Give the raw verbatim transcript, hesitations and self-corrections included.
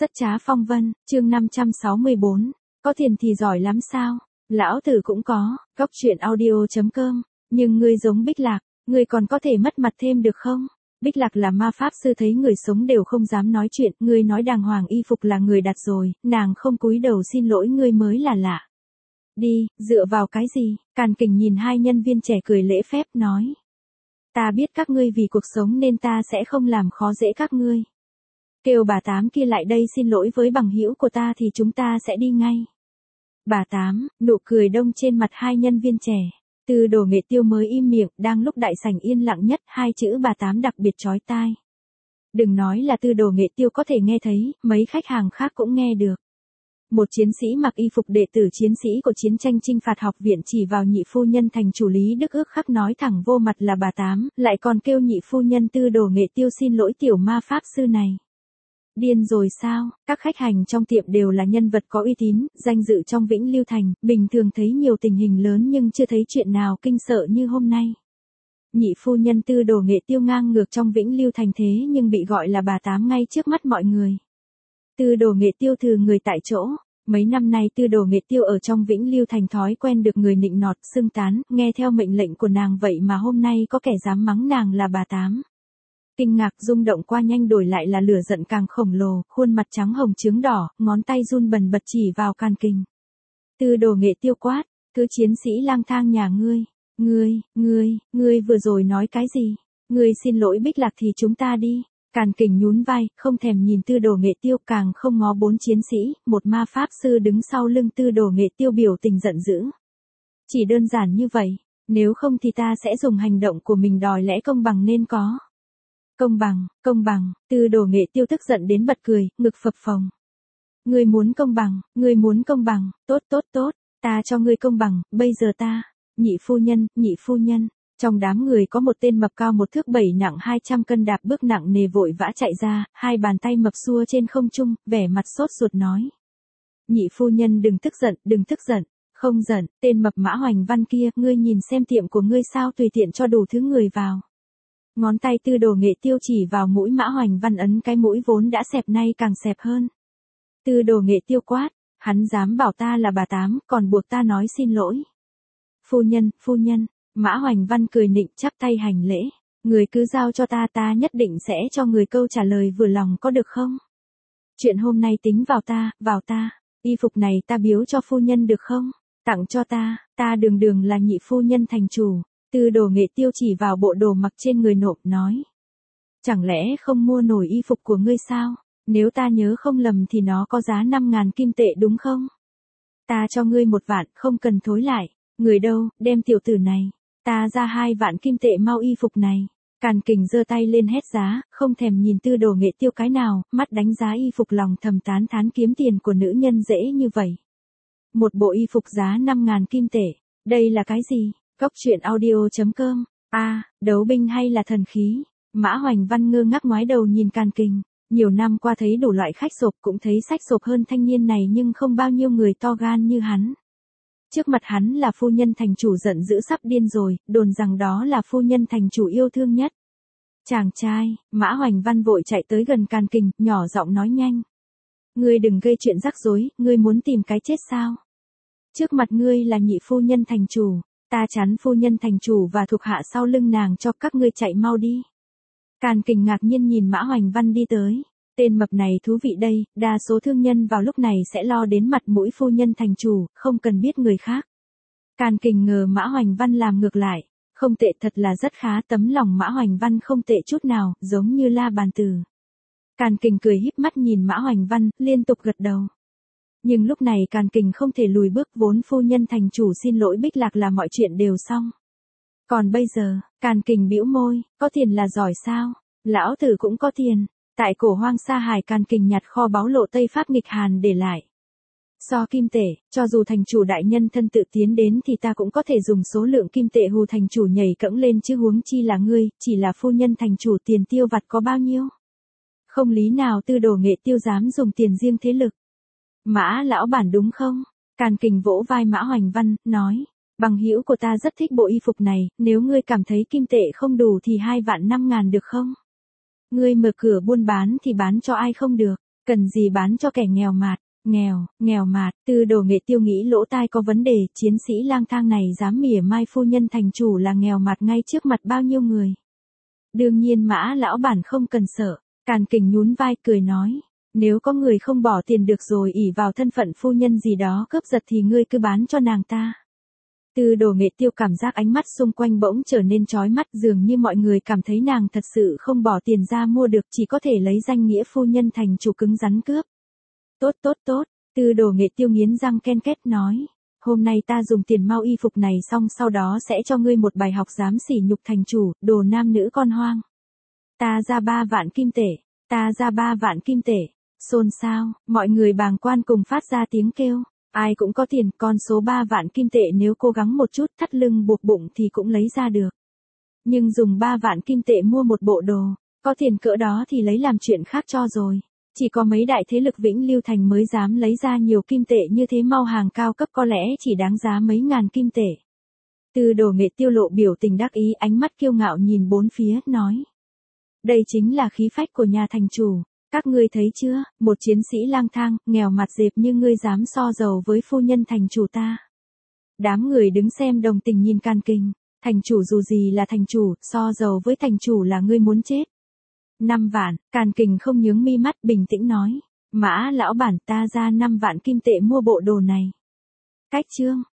Rất trá phong vân, chương năm trăm sáu mươi bốn. Có tiền thì giỏi lắm sao? Lão tử cũng có, góc chuyện audio.com. Nhưng ngươi giống Bích Lạc, ngươi còn có thể mất mặt thêm được không? Bích Lạc là ma pháp sư, thấy người sống đều không dám nói chuyện, ngươi nói đàng hoàng y phục là người đặt rồi, nàng không cúi đầu xin lỗi ngươi mới là lạ. Đi, dựa vào cái gì? Càn Kình nhìn hai nhân viên trẻ cười lễ phép nói. Ta biết các ngươi vì cuộc sống nên ta sẽ không làm khó dễ các ngươi. Kêu bà Tám kia lại đây xin lỗi với bằng hữu của ta thì chúng ta sẽ đi ngay. Bà Tám, nụ cười đông trên mặt hai nhân viên trẻ. Từ Đồ Nghệ Tiêu mới im miệng, đang lúc đại sảnh yên lặng nhất, hai chữ bà Tám đặc biệt chói tai. Đừng nói là Từ Đồ Nghệ Tiêu có thể nghe thấy, mấy khách hàng khác cũng nghe được. Một chiến sĩ mặc y phục đệ tử chiến sĩ của chiến tranh chinh phạt học viện chỉ vào nhị phu nhân thành chủ Lý Đức ước khắc nói thẳng vô mặt là bà Tám, lại còn kêu nhị phu nhân Từ Đồ Nghệ Tiêu xin lỗi tiểu ma pháp sư này. Điên rồi sao? Các khách hành trong tiệm đều là nhân vật có uy tín, danh dự trong Vĩnh Lưu Thành, bình thường thấy nhiều tình hình lớn nhưng chưa thấy chuyện nào kinh sợ như hôm nay. Nhị phu nhân Từ Đồ Nghệ Tiêu ngang ngược trong Vĩnh Lưu Thành thế nhưng bị gọi là bà Tám ngay trước mắt mọi người. Từ Đồ Nghệ Tiêu thừ người tại chỗ. Mấy năm nay Từ Đồ Nghệ Tiêu ở trong Vĩnh Lưu Thành thói quen được người nịnh nọt, xưng tán, nghe theo mệnh lệnh của nàng, vậy mà hôm nay có kẻ dám mắng nàng là bà Tám. Kinh ngạc rung động qua nhanh đổi lại là lửa giận càng khổng lồ, khuôn mặt trắng hồng chướng đỏ, ngón tay run bần bật chỉ vào Càn Kình. Từ Đồ Nghệ Tiêu quát, cứ chiến sĩ lang thang nhà ngươi, ngươi, ngươi, ngươi vừa rồi nói cái gì? Ngươi xin lỗi Bích Lạc thì chúng ta đi. Càn Kình nhún vai, không thèm nhìn Từ Đồ Nghệ Tiêu, càng không ngó bốn chiến sĩ, một ma pháp sư đứng sau lưng Từ Đồ Nghệ Tiêu biểu tình giận dữ. Chỉ đơn giản như vậy, nếu không thì ta sẽ dùng hành động của mình đòi lẽ công bằng nên có. Công bằng, công bằng, Từ Đồ Nghệ Tiêu tức giận đến bật cười, ngực phập phồng. Ngươi muốn công bằng, ngươi muốn công bằng, tốt tốt tốt, ta cho ngươi công bằng, bây giờ ta, nhị phu nhân, nhị phu nhân. Trong đám người có một tên mập cao một thước bảy nặng hai trăm cân đạp bước nặng nề vội vã chạy ra, hai bàn tay mập xua trên không trung, vẻ mặt sốt ruột nói. Nhị phu nhân đừng tức giận, đừng tức giận, không giận, tên mập Mã Hoành Văn kia, ngươi nhìn xem tiệm của ngươi sao tùy tiện cho đủ thứ người vào. Ngón tay Từ Đồ Nghệ Tiêu chỉ vào mũi Mã Hoành Văn, ấn cái mũi vốn đã xẹp nay càng xẹp hơn. Từ Đồ Nghệ Tiêu quát, hắn dám bảo ta là bà Tám, còn buộc ta nói xin lỗi. Phu nhân, phu nhân. Mã Hoành Văn cười nịnh chắp tay hành lễ. Người cứ giao cho ta, ta nhất định sẽ cho người câu trả lời vừa lòng, có được không? Chuyện hôm nay tính vào ta, vào ta. Y phục này ta biếu cho phu nhân được không? Tặng cho ta, ta đường đường là nhị phu nhân thành chủ. Từ Đồ Nghệ Tiêu chỉ vào bộ đồ mặc trên người nộp nói. Chẳng lẽ không mua nổi y phục của ngươi sao? Nếu ta nhớ không lầm thì nó có giá năm ngàn kim tệ đúng không? Ta cho ngươi một vạn, không cần thối lại. Người đâu, đem tiểu tử này. Ta ra hai vạn kim tệ mau y phục này. Càn Kình giơ tay lên hét giá, không thèm nhìn Từ Đồ Nghệ Tiêu cái nào, mắt đánh giá y phục lòng thầm tán thán kiếm tiền của nữ nhân dễ như vậy. Một bộ y phục giá năm ngàn kim tệ, đây là cái gì? Góc chuyện audio.com. A, à, đấu binh hay là thần khí? Mã Hoành Văn ngơ ngác ngoái đầu nhìn Càn Kình. Nhiều năm qua thấy đủ loại khách sộp, cũng thấy sách sộp hơn thanh niên này nhưng không bao nhiêu người to gan như hắn. Trước mặt hắn là phu nhân thành chủ giận dữ sắp điên rồi, đồn rằng đó là phu nhân thành chủ yêu thương nhất. Chàng trai, Mã Hoành Văn vội chạy tới gần Càn Kình, nhỏ giọng nói nhanh. Ngươi đừng gây chuyện rắc rối, ngươi muốn tìm cái chết sao? Trước mặt ngươi là nhị phu nhân thành chủ, ta chắn phu nhân thành chủ và thuộc hạ sau lưng nàng cho các ngươi chạy mau đi. Càn Kình ngạc nhiên nhìn Mã Hoành Văn đi tới. Tên mập này thú vị đây, đa số thương nhân vào lúc này sẽ lo đến mặt mũi phu nhân thành chủ, không cần biết người khác. Càn Kình ngờ Mã Hoành Văn làm ngược lại, không tệ, thật là rất khá, tấm lòng Mã Hoành Văn không tệ chút nào, giống như la bàn từ. Càn Kình cười híp mắt nhìn Mã Hoành Văn, liên tục gật đầu. Nhưng lúc này Càn Kình không thể lùi bước, vốn phu nhân thành chủ xin lỗi Bích Lạc là mọi chuyện đều xong. Còn bây giờ, Càn Kình bĩu môi, có tiền là giỏi sao? Lão tử cũng có tiền. Tại cổ hoang sa hải, Càn Kình nhặt kho báu lộ Tây Pháp nghịch Hàn để lại. So kim tệ, cho dù thành chủ đại nhân thân tự tiến đến thì ta cũng có thể dùng số lượng kim tệ hù thành chủ nhảy cẫng lên, chứ huống chi là ngươi, chỉ là phu nhân thành chủ tiền tiêu vặt có bao nhiêu? Không lý nào Từ Đồ Nghệ Tiêu dám dùng tiền riêng thế lực. Mã lão bản đúng không? Càn Kình vỗ vai Mã Hoành Văn, nói. Bằng hữu của ta rất thích bộ y phục này, nếu ngươi cảm thấy kim tệ không đủ thì hai vạn năm ngàn được không? Ngươi mở cửa buôn bán thì bán cho ai không được? Cần gì bán cho kẻ nghèo mạt, nghèo, nghèo mạt, Tư Đồ Nghệ Tiêu nghĩ lỗ tai có vấn đề, chiến sĩ lang thang này dám mỉa mai phu nhân thành chủ là nghèo mạt ngay trước mặt bao nhiêu người. Đương nhiên Mã lão bản không cần sợ, Càn Kình nhún vai cười nói, nếu có người không bỏ tiền được rồi ỷ vào thân phận phu nhân gì đó cướp giật thì ngươi cứ bán cho nàng ta. Tư Đồ Nghệ Tiêu cảm giác ánh mắt xung quanh bỗng trở nên chói mắt, dường như mọi người cảm thấy nàng thật sự không bỏ tiền ra mua được, chỉ có thể lấy danh nghĩa phu nhân thành chủ cứng rắn cướp. Tốt tốt tốt, Tư Đồ Nghệ Tiêu nghiến răng ken két nói, hôm nay ta dùng tiền mau y phục này xong sau đó sẽ cho ngươi một bài học dám sỉ nhục thành chủ, đồ nam nữ con hoang. Ta ra ba vạn kim tệ, ta ra ba vạn kim tệ, xôn xao, mọi người bàng quan cùng phát ra tiếng kêu. Ai cũng có tiền, con số ba vạn kim tệ nếu cố gắng một chút thắt lưng buộc bụng thì cũng lấy ra được. Nhưng dùng ba vạn kim tệ mua một bộ đồ, có tiền cỡ đó thì lấy làm chuyện khác cho rồi. Chỉ có mấy đại thế lực Vĩnh Lưu Thành mới dám lấy ra nhiều kim tệ như thế, mau hàng cao cấp có lẽ chỉ đáng giá mấy ngàn kim tệ. Tư Đồ Nghệ Tiêu lộ biểu tình đắc ý, ánh mắt kiêu ngạo nhìn bốn phía, nói. Đây chính là khí phách của nhà thành chủ. Các ngươi thấy chưa, một chiến sĩ lang thang, nghèo mặt dẹp như ngươi dám so giàu với phu nhân thành chủ ta. Đám người đứng xem đồng tình nhìn Càn Kình, thành chủ dù gì là thành chủ, so giàu với thành chủ là ngươi muốn chết. Năm vạn, Càn Kình không nhướng mi mắt, bình tĩnh nói, Mã lão bản, ta ra năm vạn kim tệ mua bộ đồ này. Cách chương.